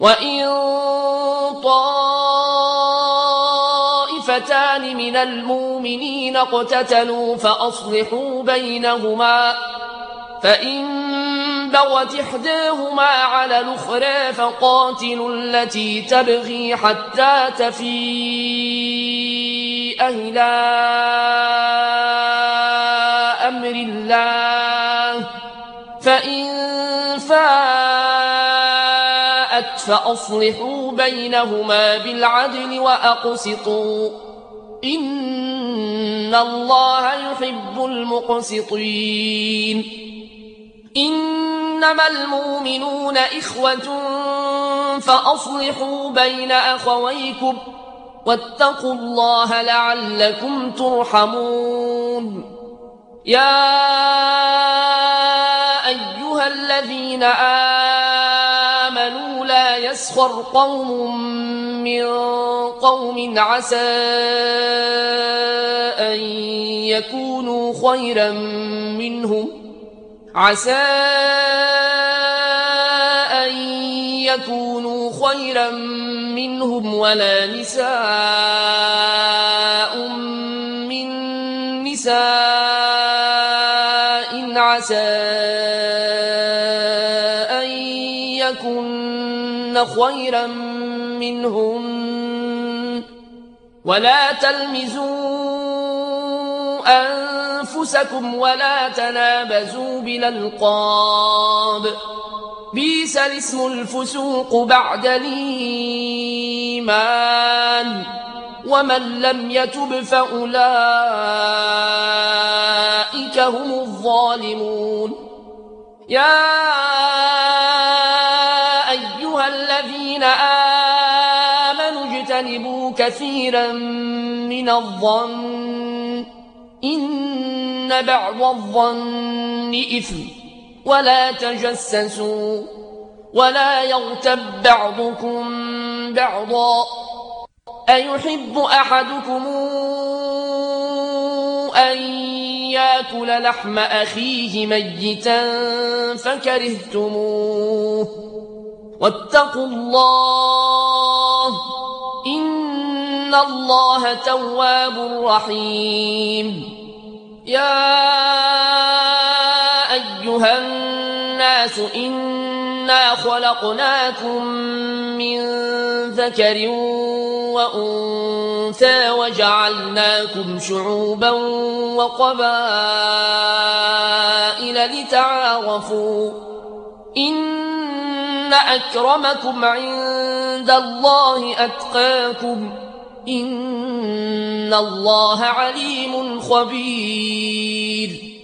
وإن طائفتان من المؤمنين اقتتلوا فأصلحوا بينهما، فإن بغت إحداهما على الأخرى فقاتلوا التي تبغي حتى تفيء إلى أمر الله، فإن فاءت فأصلحوا بينهما بالعدل وأقسطوا، إن الله يحب المقسطين. إنما المؤمنون إخوة فأصلحوا بين أخويكم واتقوا الله لعلكم ترحمون. يا أيها الذين آمنوا لا يسخر قوم من قوم عسى أن يكونوا خيرا منهم ولا نساء من نساء عسى أن يكن خيرا منهم، ولا تلمزوا أنفسكم ولا تنابزوا بالألقاب، بئس الاسم الفسوق بعد الإيمان، ومن لم يتب فأولئك هم الظالمون. يا أيها الذين آمنوا اجتنبوا كثيرا من الظن إن بعض الظن إثم، ولا تجسسوا ولا يغتب بعضكم بعضا، أيحب أحدكم أن يأكل لحم أخيه ميتا فكرهتموه، واتقوا الله إن الله تواب رحيم. يا أيها الناس إنا خلقناكم من ذكر وأنثى وجعلناكم شعوبا وقبائل لتعارفوا، إن أكرمكم عند الله أتقاكم، إن الله عليم خبير.